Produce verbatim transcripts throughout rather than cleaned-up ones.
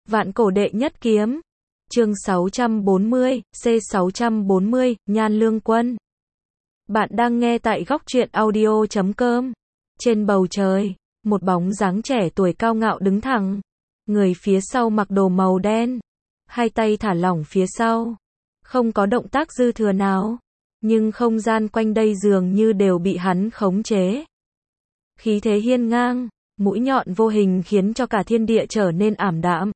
Vạn cổ đệ nhất kiếm. Chương sáu trăm bốn mươi, C sáu trăm bốn mươi, Nhan Lương Quân. Bạn đang nghe tại góc truyện audio chấm com. Trên bầu trời, một bóng dáng trẻ tuổi cao ngạo đứng thẳng. Người phía sau mặc đồ màu đen, hai tay thả lỏng phía sau, không có động tác dư thừa nào, nhưng không gian quanh đây dường như đều bị hắn khống chế. Khí thế hiên ngang, mũi nhọn vô hình khiến cho cả thiên địa trở nên ảm đạm.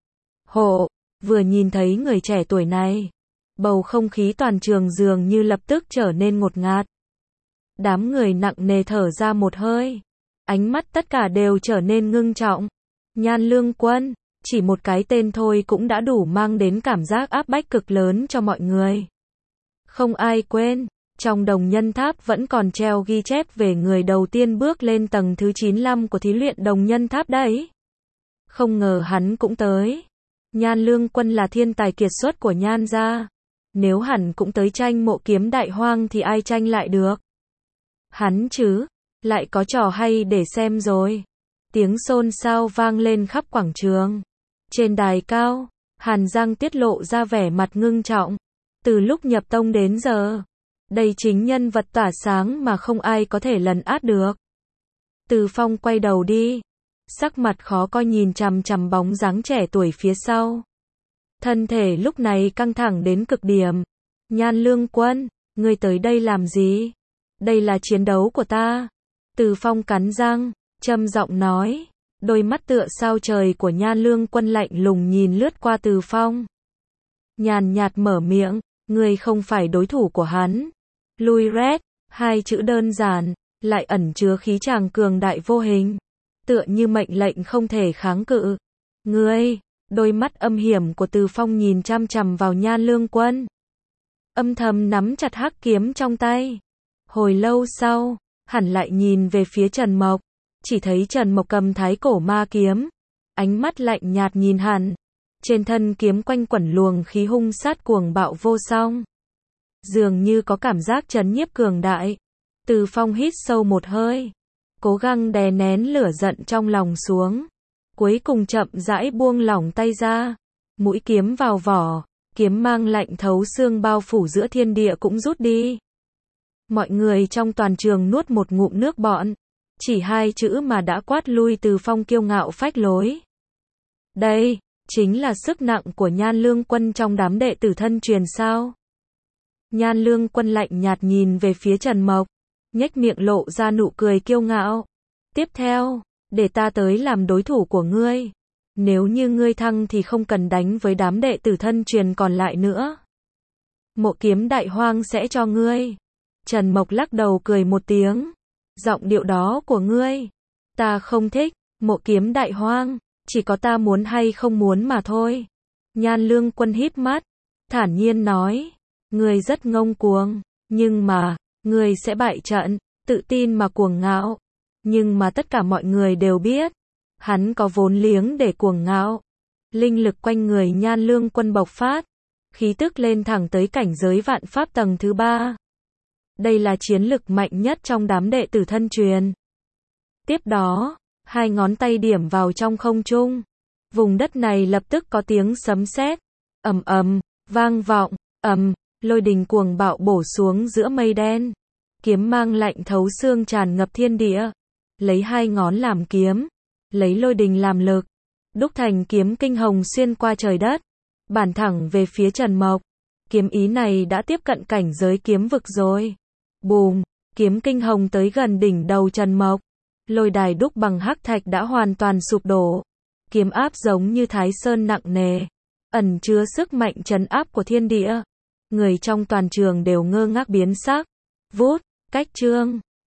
Hộ, vừa nhìn thấy người trẻ tuổi này, bầu không khí toàn trường dường như lập tức trở nên ngột ngạt. Đám người nặng nề thở ra một hơi, ánh mắt tất cả đều trở nên ngưng trọng. Nhan Lương Quân, chỉ một cái tên thôi cũng đã đủ mang đến cảm giác áp bách cực lớn cho mọi người. Không ai quên, trong Đồng Nhân Tháp vẫn còn treo ghi chép về người đầu tiên bước lên tầng thứ chín mươi lăm của thí luyện Đồng Nhân Tháp đấy. Không ngờ hắn cũng tới. Nhan Lương Quân là thiên tài kiệt xuất của Nhan gia. Nếu hẳn cũng tới tranh mộ kiếm đại hoang thì ai tranh lại được. Hắn chứ, lại có trò hay để xem rồi. Tiếng xôn xao vang lên khắp quảng trường. Trên đài cao, Hàn Giang tiết lộ ra vẻ mặt ngưng trọng. Từ lúc nhập tông đến giờ, đây chính nhân vật tỏa sáng mà không ai có thể lấn át được. Từ Phong quay đầu đi, sắc mặt khó coi nhìn chằm chằm bóng dáng trẻ tuổi phía sau. Thân thể lúc này căng thẳng đến cực điểm. Nhan Lương Quân, ngươi tới đây làm gì? Đây là chiến đấu của ta. Từ Phong cắn răng, trầm giọng nói. Đôi mắt tựa sao trời của Nhan Lương Quân lạnh lùng nhìn lướt qua Từ Phong. Nhàn nhạt mở miệng, ngươi không phải đối thủ của hắn. Lui rét, hai chữ đơn giản, lại ẩn chứa khí tràng cường đại vô hình. Tựa như mệnh lệnh không thể kháng cự. Ngươi, đôi mắt âm hiểm của Từ Phong nhìn chăm chằm vào Nhan Lương Quân. Âm thầm nắm chặt hắc kiếm trong tay. Hồi lâu sau, hẳn lại nhìn về phía Trần Mộc. Chỉ thấy Trần Mộc cầm thái cổ ma kiếm. Ánh mắt lạnh nhạt nhìn hẳn. Trên thân kiếm quanh quẩn luồng khí hung sát cuồng bạo vô song. Dường như có cảm giác trấn nhiếp cường đại. Từ Phong hít sâu một hơi, cố gắng đè nén lửa giận trong lòng xuống. Cuối cùng chậm rãi buông lỏng tay ra. Mũi kiếm vào vỏ, kiếm mang lạnh thấu xương bao phủ giữa thiên địa cũng rút đi. Mọi người trong toàn trường nuốt một ngụm nước bọt. Chỉ hai chữ mà đã quát lui Từ Phong kiêu ngạo phách lối. Đây, chính là sức nặng của Nhan Lương Quân trong đám đệ tử thân truyền sao? Nhan Lương Quân lạnh nhạt nhìn về phía Trần Mộc, nhếch miệng lộ ra nụ cười kiêu ngạo. Tiếp theo, để ta tới làm đối thủ của ngươi. Nếu như ngươi thăng thì không cần đánh với đám đệ tử thân truyền còn lại nữa. Mộ kiếm đại hoang sẽ cho ngươi. Trần Mộc lắc đầu cười một tiếng. Giọng điệu đó của ngươi, ta không thích. Mộ kiếm đại hoang, chỉ có ta muốn hay không muốn mà thôi. Nhan Lương Quân híp mắt, thản nhiên nói. Ngươi rất ngông cuồng, nhưng mà, ngươi sẽ bại trận, tự tin mà cuồng ngạo. Nhưng mà tất cả mọi người đều biết, hắn có vốn liếng để cuồng ngạo. Linh lực quanh người Nhan Lương Quân bộc phát, khí tức lên thẳng tới cảnh giới vạn pháp tầng thứ ba. Đây là chiến lực mạnh nhất trong đám đệ tử thân truyền. Tiếp đó, hai ngón tay điểm vào trong không trung. Vùng đất này lập tức có tiếng sấm sét, ầm ầm, vang vọng, ầm, lôi đình cuồng bạo bổ xuống giữa mây đen. Kiếm mang lạnh thấu xương tràn ngập thiên địa. Lấy hai ngón làm kiếm, lấy lôi đình làm lực, đúc thành kiếm kinh hồng xuyên qua trời đất, bản thẳng về phía Trần Mộc. Kiếm ý này đã tiếp cận cảnh giới kiếm vực rồi. Bùm, kiếm kinh hồng tới gần đỉnh đầu Trần Mộc. Lôi đài đúc bằng hắc thạch đã hoàn toàn sụp đổ. Kiếm áp giống như Thái Sơn nặng nề, ẩn chứa sức mạnh trấn áp của thiên địa. Người trong toàn trường đều ngơ ngác biến sắc. Vút, cách chương.